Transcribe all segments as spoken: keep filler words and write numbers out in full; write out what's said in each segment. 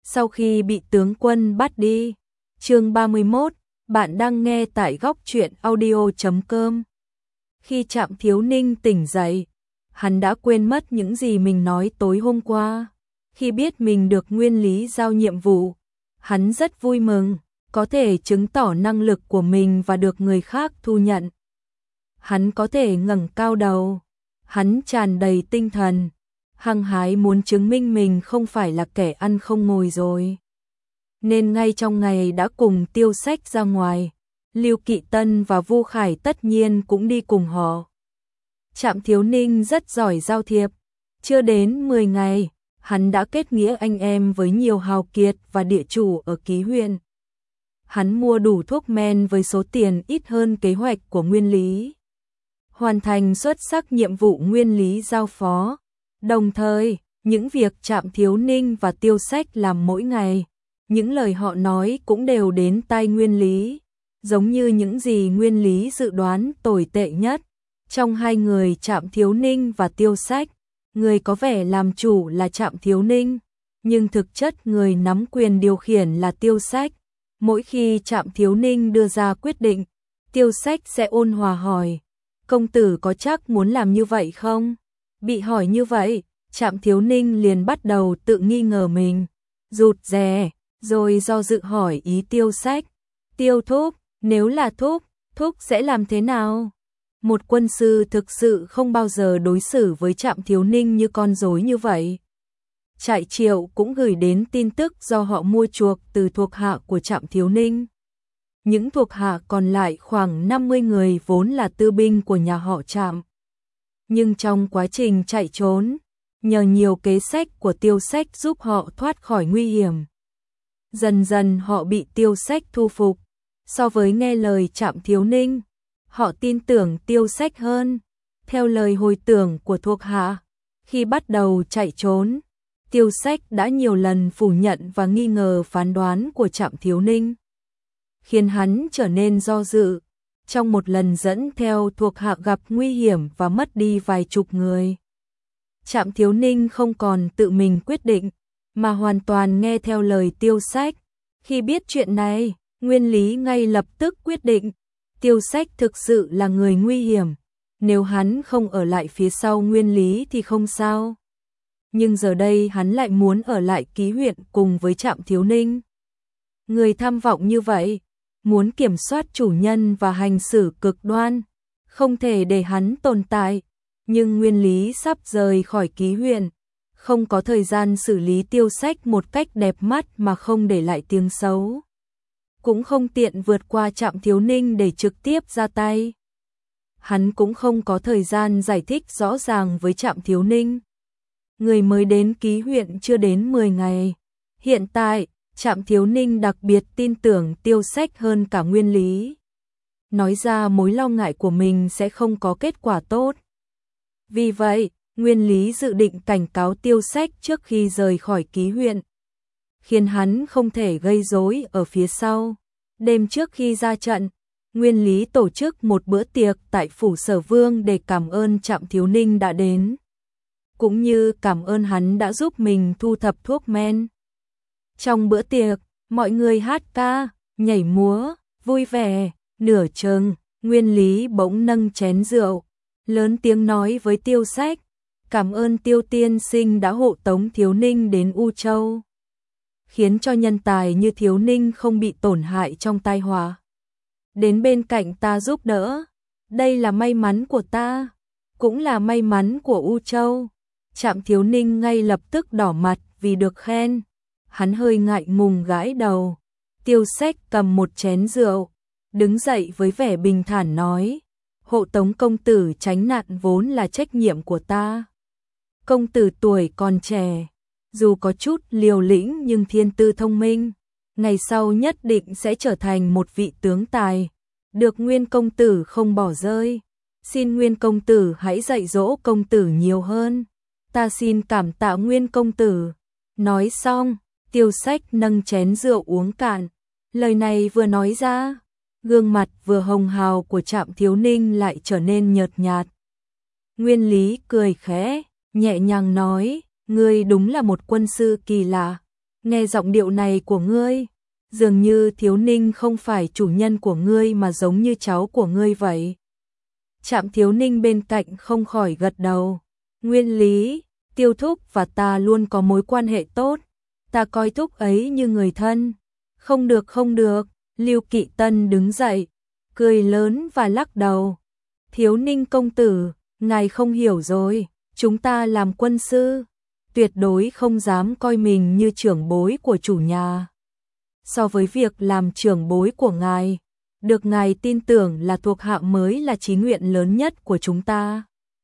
sau khi bị tướng quân bắt đi. Chương ba mươi mốt, bạn đang nghe tại góc truyện audio chấm com. Khi Trạm Thiếu Ninh tỉnh dậy, hắn đã quên mất những gì mình nói tối hôm qua. Khi biết mình được Nguyên Lý giao nhiệm vụ, hắn rất vui mừng, có thể chứng tỏ năng lực của mình và được người khác thu nhận. Hắn có thể ngẩng cao đầu, hắn tràn đầy tinh thần, hăng hái muốn chứng minh mình không phải là kẻ ăn không ngồi rồi. Nên ngay trong ngày đã cùng Tiêu Sách ra ngoài, Lưu Kỵ Tân và Vu Khải tất nhiên cũng đi cùng họ. Trạm Thiếu Ninh rất giỏi giao thiệp, chưa đến mười ngày, hắn đã kết nghĩa anh em với nhiều hào kiệt và địa chủ ở Ký huyện. Hắn mua đủ thuốc men với số tiền ít hơn kế hoạch của Nguyên Lý, hoàn thành xuất sắc nhiệm vụ Nguyên Lý giao phó. Đồng thời, những việc Trạm Thiếu Ninh và Tiêu Sách làm mỗi ngày, những lời họ nói cũng đều đến tai Nguyên Lý, giống như những gì Nguyên Lý dự đoán tồi tệ nhất. Trong hai người Trạm Thiếu Ninh và Tiêu Sách, người có vẻ làm chủ là Trạm Thiếu Ninh, nhưng thực chất người nắm quyền điều khiển là Tiêu Sách. Mỗi khi Trạm Thiếu Ninh đưa ra quyết định, Tiêu Sách sẽ ôn hòa hỏi, công tử có chắc muốn làm như vậy không? Bị hỏi như vậy, Trạm Thiếu Ninh liền bắt đầu tự nghi ngờ mình, rụt rè, rồi do dự hỏi ý Tiêu Sách. Tiêu thúc, nếu là thúc, thúc sẽ làm thế nào? Một quân sư thực sự không bao giờ đối xử với Trạm Thiếu Ninh như con rối như vậy. Trại Triệu cũng gửi đến tin tức do họ mua chuộc từ thuộc hạ của Trạm Thiếu Ninh. Những thuộc hạ còn lại khoảng năm mươi người vốn là tư binh của nhà họ Trạm. Nhưng trong quá trình chạy trốn, nhờ nhiều kế sách của Tiêu Sách giúp họ thoát khỏi nguy hiểm. Dần dần họ bị Tiêu Sách thu phục. So với nghe lời Trạm Thiếu Ninh, họ tin tưởng Tiêu Sách hơn. Theo lời hồi tưởng của thuộc hạ, khi bắt đầu chạy trốn, Tiêu Sách đã nhiều lần phủ nhận và nghi ngờ phán đoán của Trạm Thiếu Ninh, khiến hắn trở nên do dự. Trong một lần dẫn theo thuộc hạ gặp nguy hiểm và mất đi vài chục người, Trạm Thiếu Ninh không còn tự mình quyết định, mà hoàn toàn nghe theo lời Tiêu Sách. Khi biết chuyện này, Nguyên Lý ngay lập tức quyết định, Tiêu Sách thực sự là người nguy hiểm, nếu hắn không ở lại phía sau Nguyên Lý thì không sao. Nhưng giờ đây hắn lại muốn ở lại Ký huyện cùng với Trạm Thiếu Ninh. Người tham vọng như vậy, muốn kiểm soát chủ nhân và hành xử cực đoan, không thể để hắn tồn tại. Nhưng Nguyên Lý sắp rời khỏi Ký huyện, không có thời gian xử lý Tiêu Sách một cách đẹp mắt mà không để lại tiếng xấu, cũng không tiện vượt qua Trạm Thiếu Ninh để trực tiếp ra tay. Hắn cũng không có thời gian giải thích rõ ràng với Trạm Thiếu Ninh. Người mới đến Ký huyện chưa đến mười ngày. Hiện tại, Trạm Thiếu Ninh đặc biệt tin tưởng Tiêu Sách hơn cả Nguyên Lý. Nói ra mối lo ngại của mình sẽ không có kết quả tốt. Vì vậy, Nguyên Lý dự định cảnh cáo Tiêu Sách trước khi rời khỏi Ký huyện, khiến hắn không thể gây rối ở phía sau. Đêm trước khi ra trận, Nguyên Lý tổ chức một bữa tiệc tại phủ Sở Vương để cảm ơn Trạm Thiếu Ninh đã đến, cũng như cảm ơn hắn đã giúp mình thu thập thuốc men. Trong bữa tiệc, mọi người hát ca, nhảy múa, vui vẻ. Nửa chừng, Nguyên Lý bỗng nâng chén rượu, lớn tiếng nói với Tiêu Sách, cảm ơn Tiêu tiên sinh đã hộ tống Thiếu Ninh đến U Châu, khiến cho nhân tài như Thiếu Ninh không bị tổn hại trong tai họa. Đến bên cạnh ta giúp đỡ, đây là may mắn của ta, cũng là may mắn của U Châu. Trạm Thiếu Ninh ngay lập tức đỏ mặt vì được khen, hắn hơi ngại ngùng gãi đầu. Tiêu Sách cầm một chén rượu, đứng dậy với vẻ bình thản nói, hộ tống công tử tránh nạn vốn là trách nhiệm của ta. Công tử tuổi còn trẻ, dù có chút liều lĩnh nhưng thiên tư thông minh, ngày sau nhất định sẽ trở thành một vị tướng tài, được Nguyên công tử không bỏ rơi. Xin Nguyên công tử hãy dạy dỗ công tử nhiều hơn. Ta xin cảm tạ Nguyên công tử. Nói xong, Tiêu Sách nâng chén rượu uống cạn. Lời này vừa nói ra, gương mặt vừa hồng hào của Trạm Thiếu Ninh lại trở nên nhợt nhạt. Nguyên Lý cười khẽ, nhẹ nhàng nói, ngươi đúng là một quân sư kỳ lạ. nghe giọng điệu này của ngươi, dường như Thiếu Ninh không phải chủ nhân của ngươi mà giống như cháu của ngươi vậy. Trạm Thiếu Ninh bên cạnh không khỏi gật đầu. Nguyên lý, Tiêu thúc và ta luôn có mối quan hệ tốt, ta coi thúc ấy như người thân. Không được không được, Lưu Kỵ Tân đứng dậy, cười lớn và lắc đầu. Thiếu Ninh công tử, ngài không hiểu rồi, chúng ta làm quân sư, tuyệt đối không dám coi mình như trưởng bối của chủ nhà. So với việc làm trưởng bối của ngài, được ngài tin tưởng là thuộc hạ mới là chí nguyện lớn nhất của chúng ta.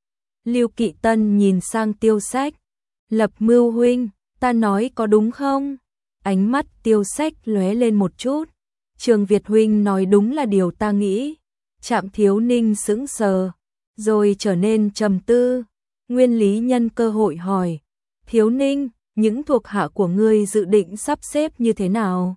Lưu Kỵ Tân nhìn sang Tiêu Sách, Lập Mưu huynh, ta nói có đúng không? Ánh mắt Tiêu Sách lóe lên một chút. Trường Việt huynh nói đúng là điều ta nghĩ. Trạm Thiếu Ninh sững sờ, rồi trở nên trầm tư. Nguyên lý nhân cơ hội hỏi, Thiếu Ninh, những thuộc hạ của ngươi dự định sắp xếp như thế nào?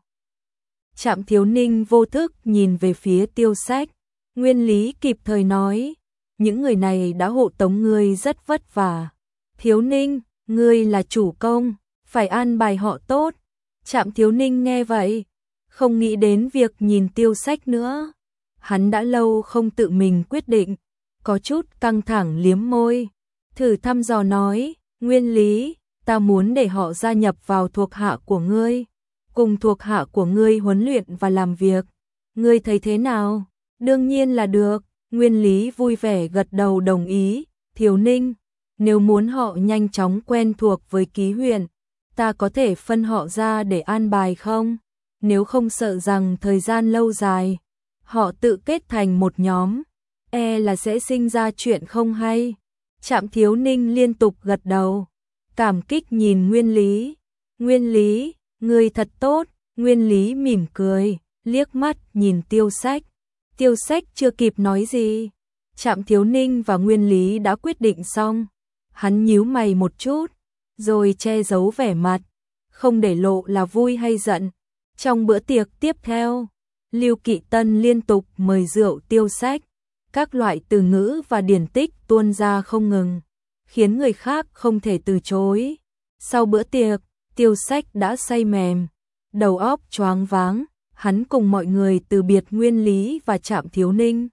Trạm Thiếu Ninh vô thức nhìn về phía Tiêu Sách. Nguyên lý kịp thời nói, những người này đã hộ tống ngươi rất vất vả. Thiếu Ninh, ngươi là chủ công, phải an bài họ tốt. Trạm Thiếu Ninh nghe vậy, không nghĩ đến việc nhìn Tiêu Sách nữa. Hắn đã lâu không tự mình quyết định, có chút căng thẳng liếm môi. Thử thăm dò nói, Nguyên lý, ta muốn để họ gia nhập vào thuộc hạ của ngươi, cùng thuộc hạ của ngươi huấn luyện và làm việc. Ngươi thấy thế nào? Đương nhiên là được. Nguyên lý vui vẻ gật đầu đồng ý. Thiếu Ninh, nếu muốn họ nhanh chóng quen thuộc với ký huyện, ta có thể phân họ ra để an bài không? Nếu không sợ rằng thời gian lâu dài, họ tự kết thành một nhóm, e là sẽ sinh ra chuyện không hay. Trạm Thiếu Ninh liên tục gật đầu, cảm kích nhìn Nguyên lý. Nguyên lý, ngươi thật tốt. Nguyên lý mỉm cười, liếc mắt nhìn Tiêu Sách. Tiêu Sách chưa kịp nói gì, Trạm Thiếu Ninh và Nguyên lý đã quyết định xong. Hắn nhíu mày một chút, rồi che giấu vẻ mặt, không để lộ là vui hay giận. Trong bữa tiệc tiếp theo, Lưu Kỵ Tân liên tục mời rượu Tiêu Sách, các loại từ ngữ và điển tích tuôn ra không ngừng, khiến người khác không thể từ chối. Sau bữa tiệc, Tiêu Sách đã say mềm, đầu óc choáng váng, hắn cùng mọi người từ biệt Nguyên lý và Trạm Thiếu Ninh.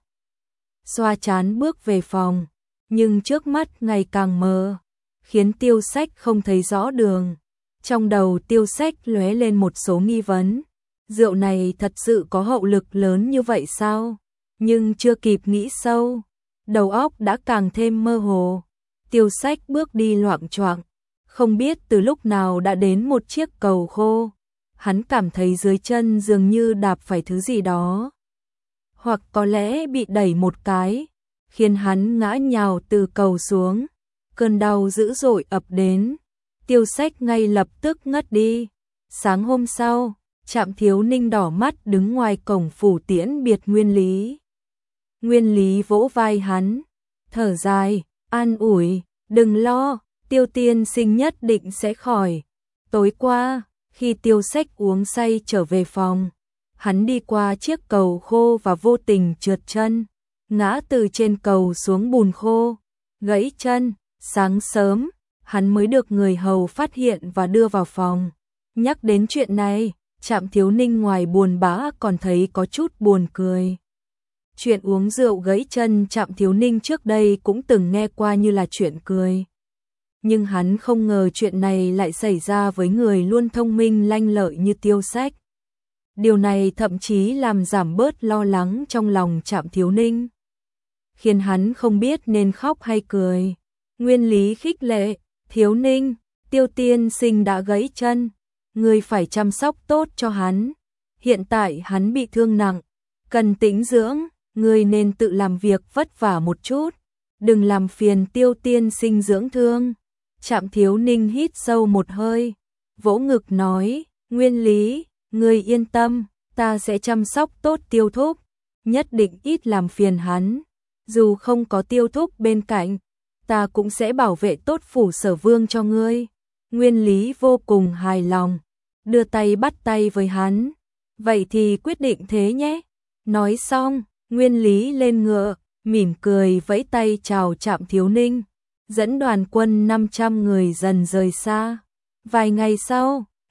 Xoa trán bước về phòng, nhưng trước mắt ngày càng mờ, khiến Tiêu Sách không thấy rõ đường. Trong đầu Tiêu Sách lóe lên một số nghi vấn. Rượu này thật sự có hậu lực lớn như vậy sao? Nhưng chưa kịp nghĩ sâu, đầu óc đã càng thêm mơ hồ. Tiêu Sách bước đi loạng choạng, không biết từ lúc nào đã đến một chiếc cầu khô. Hắn cảm thấy dưới chân dường như đạp phải thứ gì đó, hoặc có lẽ bị đẩy một cái, khiến hắn ngã nhào từ cầu xuống. Cơn đau dữ dội ập đến, Tiêu Sách ngay lập tức ngất đi. Sáng hôm sau, Trạm Thiếu Ninh đỏ mắt đứng ngoài cổng phủ tiễn biệt Nguyên lý. Nguyên lý vỗ vai hắn, thở dài, an ủi, đừng lo, Tiêu tiên sinh nhất định sẽ khỏi. Tối qua, khi Tiêu Sách uống say trở về phòng, hắn đi qua chiếc cầu khô và vô tình trượt chân, ngã từ trên cầu xuống bùn khô, gãy chân. Sáng sớm, hắn mới được người hầu phát hiện và đưa vào phòng. Nhắc đến chuyện này, Trạm Thiếu Ninh ngoài buồn bã còn thấy có chút buồn cười. Chuyện uống rượu gãy chân Trạm Thiếu Ninh trước đây cũng từng nghe qua như là chuyện cười. Nhưng hắn không ngờ chuyện này lại xảy ra với người luôn thông minh lanh lợi như Tiêu Sách. Điều này thậm chí làm giảm bớt lo lắng trong lòng Trạm Thiếu Ninh, khiến hắn không biết nên khóc hay cười. Nguyên lý khích lệ, Thiếu Ninh, Tiêu tiên sinh đã gãy chân, ngươi phải chăm sóc tốt cho hắn. Hiện tại hắn bị thương nặng, cần tĩnh dưỡng, ngươi nên tự làm việc vất vả một chút, đừng làm phiền Tiêu tiên sinh dưỡng thương. Trạm Thiếu Ninh hít sâu một hơi, vỗ ngực nói, Nguyên lý, ngươi yên tâm, ta sẽ chăm sóc tốt Tiêu thúc, nhất định ít làm phiền hắn. Dù không có Tiêu thúc bên cạnh, ta cũng sẽ bảo vệ tốt phủ Sở Vương cho ngươi. Nguyên lý vô cùng hài lòng, đưa tay bắt tay với hắn. Vậy thì quyết định thế nhé. Nói xong, Nguyên lý lên ngựa, mỉm cười vẫy tay chào Trạm Thiếu Ninh, dẫn đoàn quân năm trăm người dần rời xa. Vài ngày sau,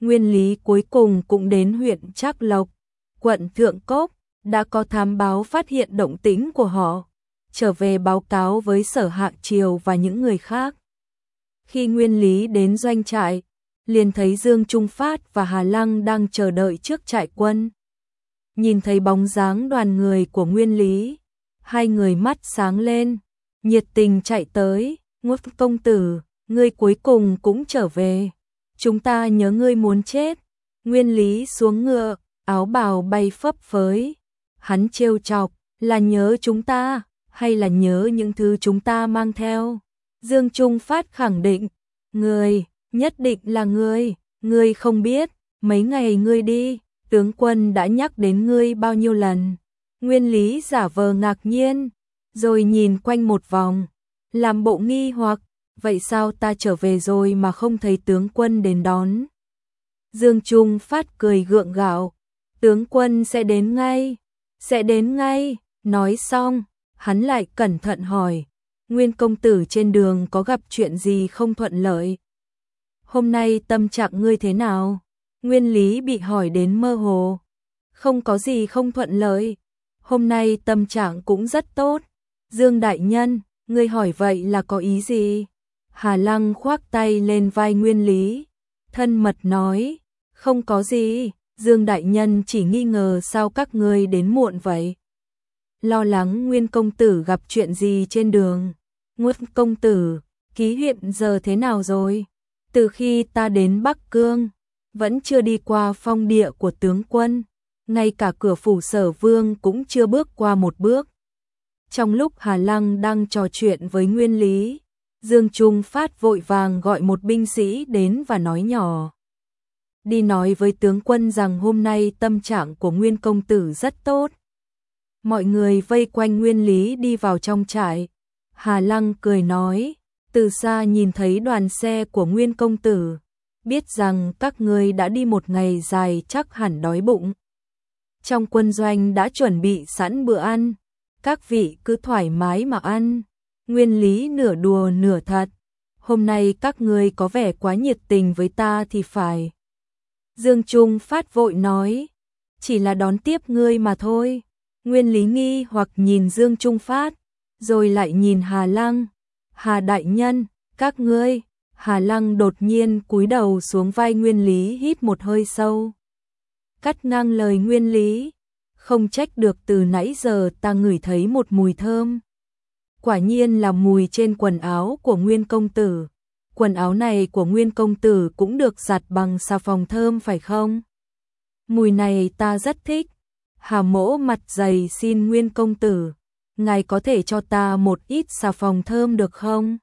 Nguyên Lý cuối cùng cũng đến huyện Trác Lộc, quận Thượng Cốc, đã có thám báo phát hiện động tĩnh của họ, trở về báo cáo với Sở Hạ Triều và những người khác. Khi Nguyên Lý đến doanh trại, liền thấy Dương Trung Phát và Hà Lăng đang chờ đợi trước trại quân. Nhìn thấy bóng dáng đoàn người của Nguyên Lý, hai người mắt sáng lên, nhiệt tình chạy tới, "Ngô công tử, ngươi cuối cùng cũng trở về. Chúng ta nhớ ngươi muốn chết." Nguyên Lý xuống ngựa, áo bào bay phấp phới. Hắn trêu chọc, "Là nhớ chúng ta, hay là nhớ những thứ chúng ta mang theo?" Dương Trung Phát khẳng định, "Ngươi, nhất định là ngươi, ngươi không biết, mấy ngày ngươi đi, tướng quân đã nhắc đến ngươi bao nhiêu lần." Nguyên Lý giả vờ ngạc nhiên, rồi nhìn quanh một vòng, làm bộ nghi hoặc, "Vậy sao ta trở về rồi mà không thấy tướng quân đến đón?" Dương Trung Phát cười gượng gạo, "Tướng quân sẽ đến ngay, sẽ đến ngay." Nói xong, hắn lại cẩn thận hỏi, "Nguyên công tử trên đường có gặp chuyện gì không thuận lợi? Hôm nay tâm trạng ngươi thế nào?" Nguyên Lý bị hỏi đến mơ hồ. "Không có gì không thuận lợi, hôm nay tâm trạng cũng rất tốt." "Dương đại nhân, ngươi hỏi vậy là có ý gì?" Hà Lăng khoác tay lên vai Nguyên Lý, thân mật nói, "Không có gì, Dương đại nhân chỉ nghi ngờ sao các ngươi đến muộn vậy. Lo lắng Nguyên công tử gặp chuyện gì trên đường." "Nguyên công tử, ký huyện giờ thế nào rồi?" "Từ khi ta đến Bắc Cương, vẫn chưa đi qua phong địa của tướng quân, ngay cả cửa phủ Sở Vương cũng chưa bước qua một bước." Trong lúc Hà Lăng đang trò chuyện với Nguyên Lý, Dương Trung Phát vội vàng gọi một binh sĩ đến và nói nhỏ, "Đi nói với tướng quân rằng hôm nay tâm trạng của Nguyên công tử rất tốt." Mọi người vây quanh Nguyên Lý đi vào trong trại. Hà Lăng cười nói, "Từ xa nhìn thấy đoàn xe của Nguyên công tử, biết rằng các ngươi đã đi một ngày dài chắc hẳn đói bụng. Trong quân doanh đã chuẩn bị sẵn bữa ăn, các vị cứ thoải mái mà ăn." Nguyên Lý nửa đùa nửa thật, "Hôm nay các ngươi có vẻ quá nhiệt tình với ta thì phải." Dương Trung Phát vội nói, "Chỉ là đón tiếp ngươi mà thôi." Nguyên Lý nghi hoặc nhìn Dương Trung Phát, rồi lại nhìn Hà Lăng, "Hà đại nhân, các ngươi." Hà Lăng đột nhiên cúi đầu xuống vai Nguyên Lý hít một hơi sâu, cắt ngang lời Nguyên Lý, "Không trách được, từ nãy giờ ta ngửi thấy một mùi thơm. Quả nhiên là mùi trên quần áo của Nguyên công tử. Quần áo này của Nguyên công tử cũng được giặt bằng xà phòng thơm phải không? Mùi này ta rất thích. Hà mỗ mặt dày xin Nguyên công tử, ngài có thể cho ta một ít xà phòng thơm được không?"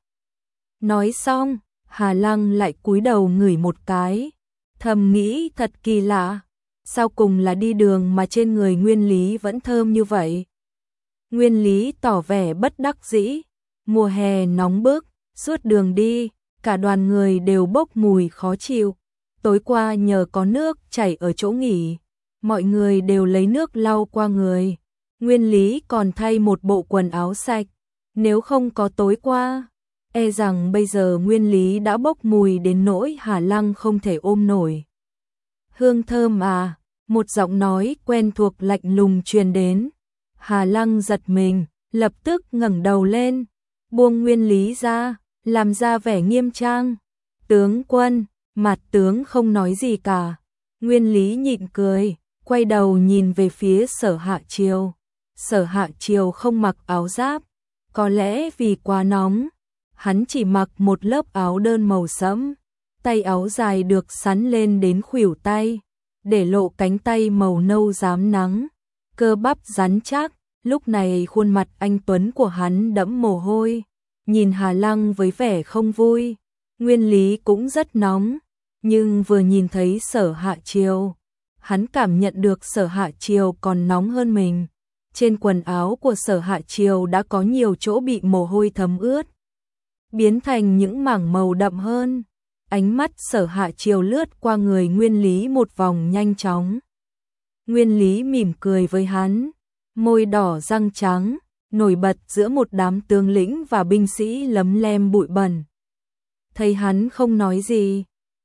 Nói xong, Hà Lăng lại cúi đầu ngửi một cái, thầm nghĩ thật kỳ lạ, sao cùng là đi đường mà trên người Nguyên Lý vẫn thơm như vậy. Nguyên Lý tỏ vẻ bất đắc dĩ, mùa hè nóng bức, suốt đường đi, cả đoàn người đều bốc mùi khó chịu. Tối qua nhờ có nước chảy ở chỗ nghỉ, mọi người đều lấy nước lau qua người. Nguyên Lý còn thay một bộ quần áo sạch, nếu không có tối qua, e rằng bây giờ Nguyên Lý đã bốc mùi đến nỗi Hà Lăng không thể ôm nổi. "Hương thơm à?" Một giọng nói quen thuộc lạnh lùng truyền đến. Hà Lăng giật mình, lập tức ngẩng đầu lên, buông Nguyên Lý ra, làm ra vẻ nghiêm trang. "Tướng quân." Mặt tướng không nói gì cả. Nguyên Lý nhịn cười, quay đầu nhìn về phía Sở Hạ Triều. Sở Hạ Triều không mặc áo giáp, có lẽ vì quá nóng, hắn chỉ mặc một lớp áo đơn màu sẫm, tay áo dài được sắn lên đến khuỷu tay, để lộ cánh tay màu nâu rám nắng, cơ bắp rắn chắc. Lúc này khuôn mặt anh tuấn của hắn đẫm mồ hôi, nhìn Hà Lăng với vẻ không vui. Nguyên Lý cũng rất nóng, nhưng vừa nhìn thấy Sở Hạ Triều, hắn cảm nhận được Sở Hạ Triều còn nóng hơn mình. Trên quần áo của Sở Hạ Triều đã có nhiều chỗ bị mồ hôi thấm ướt, biến thành những mảng màu đậm hơn. Ánh mắt Sở Hạ Triều lướt qua người Nguyên Lý một vòng nhanh chóng. Nguyên Lý mỉm cười với hắn, môi đỏ răng trắng, nổi bật giữa một đám tướng lĩnh và binh sĩ lấm lem bụi bẩn. Thấy hắn không nói gì,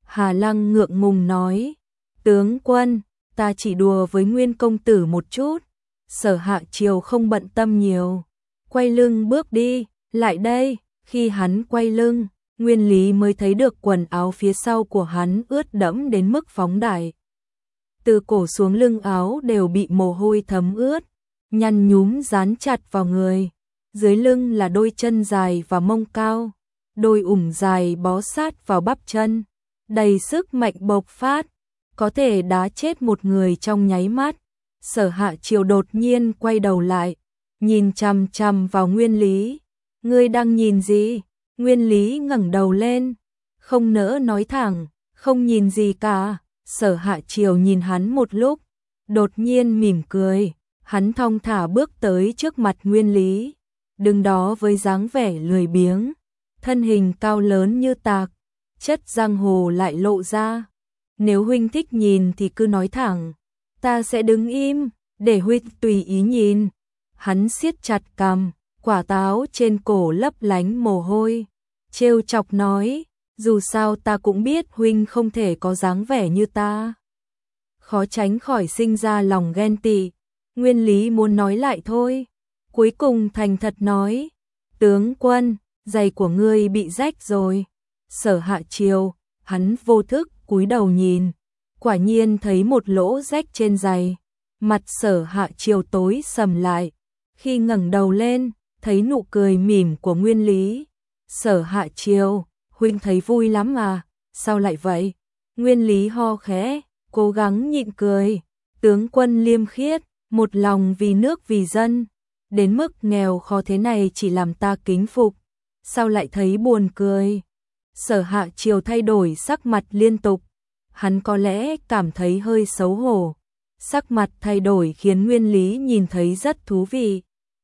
Hà Lăng ngượng ngùng nói, tướng quân, ta chỉ đùa với Nguyên công tử một chút. Sở Hạ Triều không bận tâm nhiều, quay lưng bước đi, lại đây. Khi hắn quay lưng, Nguyên Lý mới thấy được quần áo phía sau của hắn ướt đẫm đến mức phóng đại. Từ cổ xuống lưng áo đều bị mồ hôi thấm ướt, nhăn nhúm dán chặt vào người. Dưới lưng là đôi chân dài và mông cao, đôi ủng dài bó sát vào bắp chân, đầy sức mạnh bộc phát, có thể đá chết một người trong nháy mắt. Sở Hạ Triều đột nhiên quay đầu lại, nhìn chằm chằm vào Nguyên Lý. Ngươi đang nhìn gì? Nguyên Lý ngẩng đầu lên, không nỡ nói thẳng, không nhìn gì cả. Sở Hạ Triều nhìn hắn một lúc, đột nhiên mỉm cười, hắn thong thả bước tới trước mặt Nguyên Lý, đứng đó với dáng vẻ lười biếng, thân hình cao lớn như tạc, chất giang hồ lại lộ ra. Nếu huynh thích nhìn thì cứ nói thẳng, ta sẽ đứng im, để huynh tùy ý nhìn. Hắn siết chặt cằm, quả táo trên cổ lấp lánh mồ hôi, trêu chọc nói, dù sao ta cũng biết huynh không thể có dáng vẻ như ta. Khó tránh khỏi sinh ra lòng ghen tị. Nguyên Lý muốn nói lại thôi, cuối cùng thành thật nói, tướng quân, giày của ngươi bị rách rồi. Sở Hạ Triều, hắn vô thức cúi đầu nhìn, quả nhiên thấy một lỗ rách trên giày. Mặt Sở Hạ Triều tối sầm lại, khi ngẩng đầu lên, thấy nụ cười mỉm của Nguyên Lý. Sở Hạ Triều, huynh thấy vui lắm à, sao lại vậy? Nguyên Lý ho khẽ, cố gắng nhịn cười, tướng quân liêm khiết, một lòng vì nước vì dân, đến mức nghèo khó thế này chỉ làm ta kính phục, sao lại thấy buồn cười? Sở Hạ Triều thay đổi sắc mặt liên tục, hắn có lẽ cảm thấy hơi xấu hổ, sắc mặt thay đổi khiến Nguyên Lý nhìn thấy rất thú vị.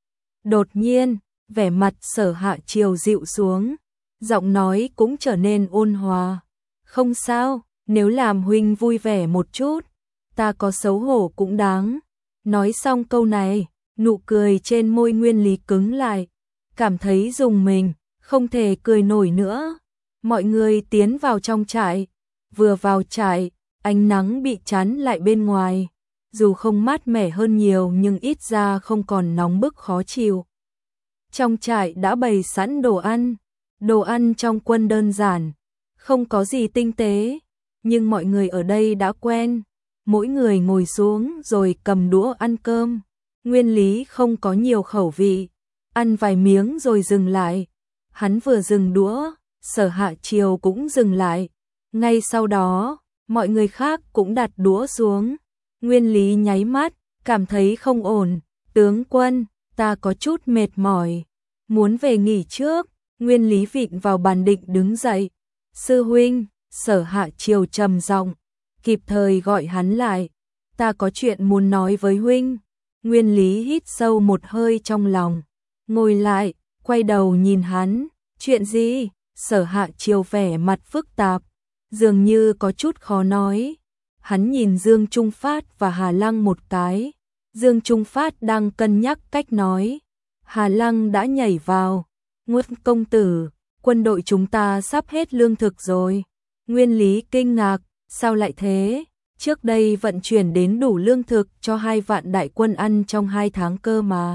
Đột nhiên, vẻ mặt Sở Hạ Triều dịu xuống, giọng nói cũng trở nên ôn hòa. Không sao, nếu làm huynh vui vẻ một chút, ta có xấu hổ cũng đáng. Nói xong câu này, nụ cười trên môi Nguyên Lý cứng lại, cảm thấy rùng mình, không thể cười nổi nữa. Mọi người tiến vào trong trại, vừa vào trại, ánh nắng bị chắn lại bên ngoài, dù không mát mẻ hơn nhiều nhưng ít ra không còn nóng bức khó chịu. Trong trại đã bày sẵn đồ ăn, đồ ăn trong quân đơn giản, không có gì tinh tế, nhưng mọi người ở đây đã quen, mỗi người ngồi xuống rồi cầm đũa ăn cơm. Nguyên Lý không có nhiều khẩu vị, ăn vài miếng rồi dừng lại, hắn vừa dừng đũa, Sở Hạ Triều cũng dừng lại, ngay sau đó, mọi người khác cũng đặt đũa xuống. Nguyên Lý nháy mắt, cảm thấy không ổn, tướng quân, ta có chút mệt mỏi, muốn về nghỉ trước. Nguyên Lý vịn vào bàn định đứng dậy. Sư huynh, Sở Hạ Triều trầm giọng, kịp thời gọi hắn lại, ta có chuyện muốn nói với huynh. Nguyên Lý hít sâu một hơi trong lòng, ngồi lại, quay đầu nhìn hắn, chuyện gì? Sở Hạ Triều vẻ mặt phức tạp, dường như có chút khó nói. Hắn nhìn Dương Trung Phát và Hà Lăng một cái, Dương Trung Phát đang cân nhắc cách nói. Hà Lăng đã nhảy vào, Nguyên công tử, quân đội chúng ta sắp hết lương thực rồi. Nguyên Lý kinh ngạc, sao lại thế? Trước đây vận chuyển đến đủ lương thực cho hai vạn đại quân ăn trong hai tháng cơ mà.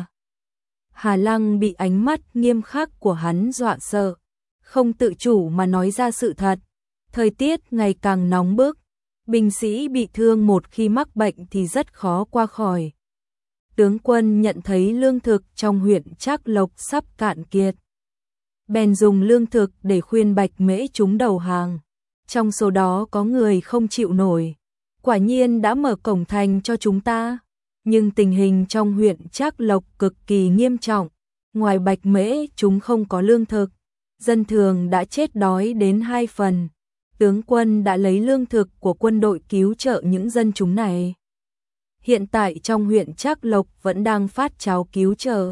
Hà Lăng bị ánh mắt nghiêm khắc của hắn dọa sợ, không tự chủ mà nói ra sự thật. Thời tiết ngày càng nóng bức, binh sĩ bị thương một khi mắc bệnh thì rất khó qua khỏi. Tướng quân nhận thấy lương thực trong huyện Trác Lộc sắp cạn kiệt, bèn dùng lương thực để khuyên Bạch Mễ chúng đầu hàng. Trong số đó có người không chịu nổi, quả nhiên đã mở cổng thành cho chúng ta. Nhưng tình hình trong huyện Trác Lộc cực kỳ nghiêm trọng, ngoài Bạch Mễ chúng không có lương thực, dân thường đã chết đói đến hai phần. Tướng quân đã lấy lương thực của quân đội cứu trợ những dân chúng này. Hiện tại trong huyện Trác Lộc vẫn đang phát cháo cứu trợ.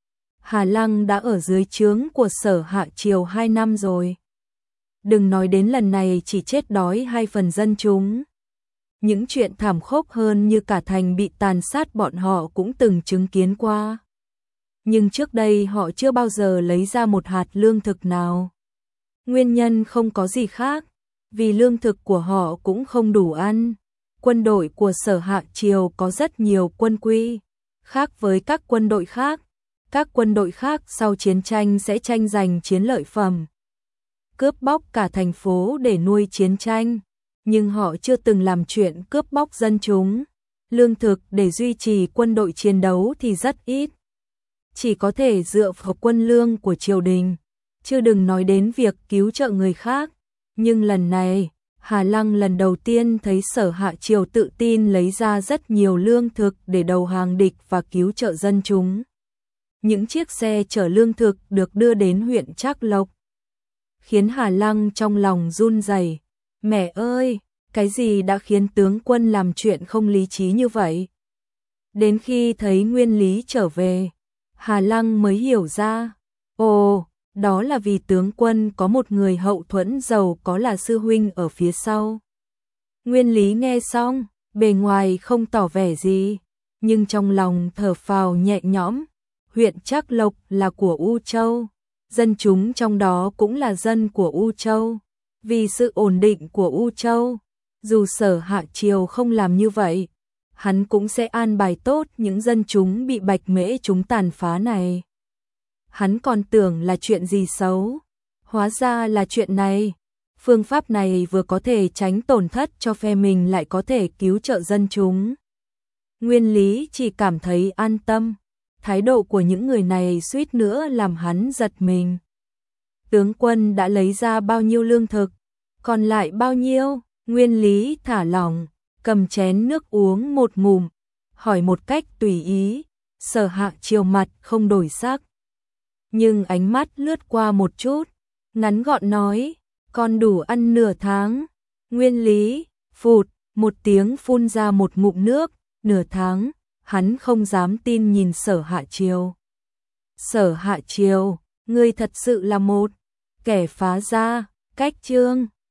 Hà Lăng đã ở dưới trướng của Sở Hạ Triều hai năm rồi. Đừng nói đến lần này chỉ chết đói hai phần dân chúng. Những chuyện thảm khốc hơn như cả thành bị tàn sát bọn họ cũng từng chứng kiến qua. Nhưng trước đây họ chưa bao giờ lấy ra một hạt lương thực nào. Nguyên nhân không có gì khác, vì lương thực của họ cũng không đủ ăn. Quân đội của Sở Hạ Triều có rất nhiều quân quy, khác với các quân đội khác. Các quân đội khác sau chiến tranh sẽ tranh giành chiến lợi phẩm, cướp bóc cả thành phố để nuôi chiến tranh, nhưng họ chưa từng làm chuyện cướp bóc dân chúng. Lương thực để duy trì quân đội chiến đấu thì rất ít, chỉ có thể dựa vào quân lương của triều đình, chứ đừng nói đến việc cứu trợ người khác. Nhưng lần này, Hà Lăng lần đầu tiên thấy Sở Hạ Triều tự tin lấy ra rất nhiều lương thực để đầu hàng địch và cứu trợ dân chúng. Những chiếc xe chở lương thực được đưa đến huyện Trác Lộc, khiến Hà Lăng trong lòng run rẩy. Mẹ ơi, cái gì đã khiến tướng quân làm chuyện không lý trí như vậy? Đến khi thấy Nguyên Lý trở về, Hà Lăng mới hiểu ra. Ồ, đó là vì tướng quân có một người hậu thuẫn giàu có là sư huynh ở phía sau. Nguyên Lý nghe xong, bề ngoài không tỏ vẻ gì, nhưng trong lòng thở phào nhẹ nhõm. Huyện Trác Lộc là của U Châu, dân chúng trong đó cũng là dân của U Châu. Vì sự ổn định của U Châu, dù Sở Hạ Triều không làm như vậy, hắn cũng sẽ an bài tốt những dân chúng bị Bạch Mễ chúng tàn phá này. Hắn còn tưởng là chuyện gì xấu, hóa ra là chuyện này. Phương pháp này vừa có thể tránh tổn thất cho phe mình lại có thể cứu trợ dân chúng. Nguyên Lý chỉ cảm thấy an tâm, thái độ của những người này suýt nữa làm hắn giật mình. Tướng quân đã lấy ra bao nhiêu lương thực, còn lại bao nhiêu? Nguyên Lý thả lỏng, cầm chén nước uống một ngụm, hỏi một cách tùy ý. Sở Hạ Triều mặt không đổi sắc, nhưng ánh mắt lướt qua một chút, ngắn gọn nói, còn đủ ăn nửa tháng. Nguyên Lý phụt một tiếng phun ra một ngụm nước. Nửa tháng, hắn không dám tin nhìn Sở Hạ Triều. Sở Hạ Triều, ngươi thật sự là một kẻ phá gia, cách chương.